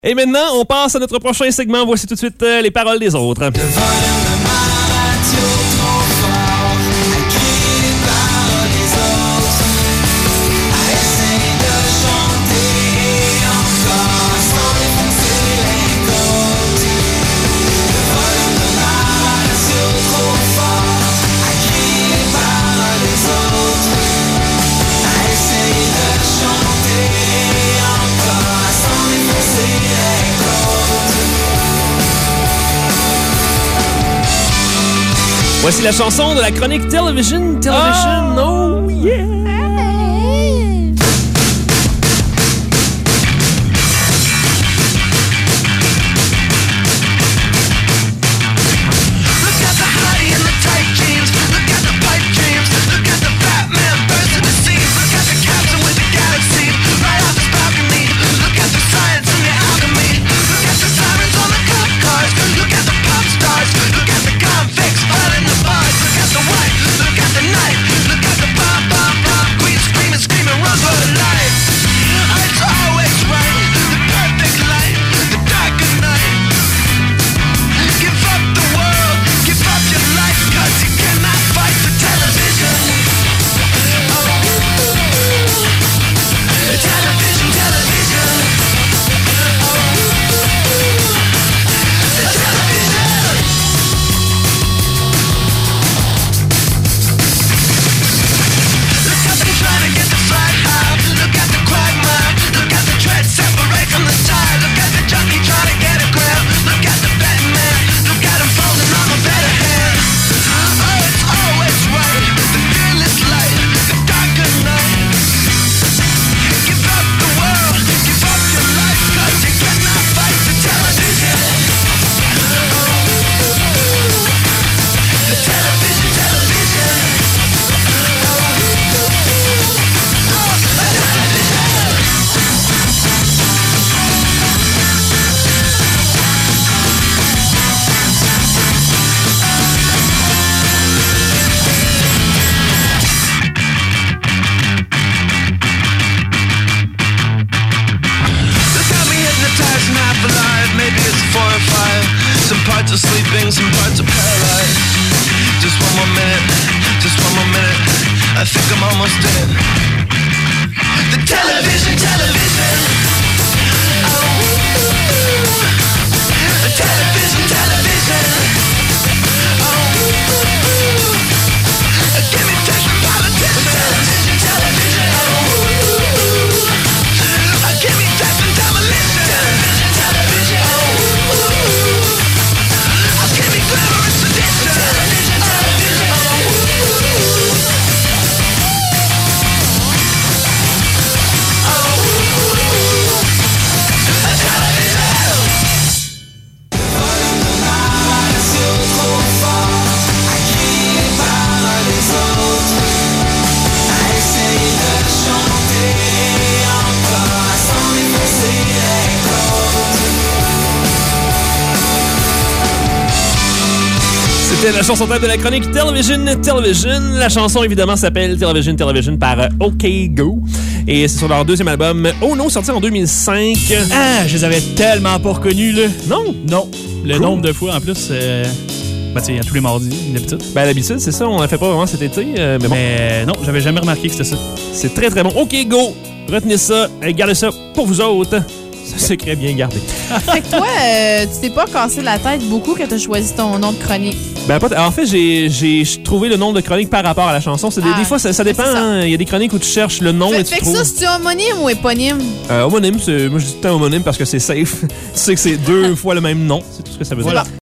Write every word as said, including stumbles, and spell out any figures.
Et maintenant, on passe à notre prochain segment. Voici tout de suite euh, les paroles des autres. Le volume de ma radio trop fort, à crier les paroles des autres, à essayer de chanter encore, sans défoncer les côtes. Le volume de ma radio trop fort, à crier les paroles des autres, à essayer de chanter encore, sans défoncer les côtes. Voici la chanson de la chronique Television. Television, oh, oh yeah! C'était la chanson de la chronique Television Television. La chanson, évidemment, s'appelle Television Television par OK Go. Et c'est sur leur deuxième album Oh No, sorti en deux mille cinq. Ah, je les avais tellement pas reconnus, là. Non? Non. Le cool. nombre de fois, en plus, euh... ben, tu sais, tous les mardis, d'habitude. Ben, d'habitude, c'est ça. On l'a fait pas vraiment cet été. Euh, mais bon. Mais non, j'avais jamais remarqué que c'était ça. C'est très, très bon. OK Go. Retenez ça. Et gardez ça pour vous autres. C'est un secret bien gardé. Fait que toi, euh, tu t'es pas cassé la tête beaucoup quand t'as choisi ton nom de chronique. Ben, pas en fait, j'ai, j'ai trouvé le nom de chronique par rapport à la chanson. C'est des, ah, des fois, ça, ça dépend. Il hein. y a des chroniques où tu cherches le nom fait, et tu fait trouves... que ça, c'est-tu homonyme ou éponyme? Euh, homonyme, c'est, moi je dis tout le temps homonyme parce que c'est safe. Tu sais que c'est deux fois le même nom. C'est tout ce que ça veut voilà. dire.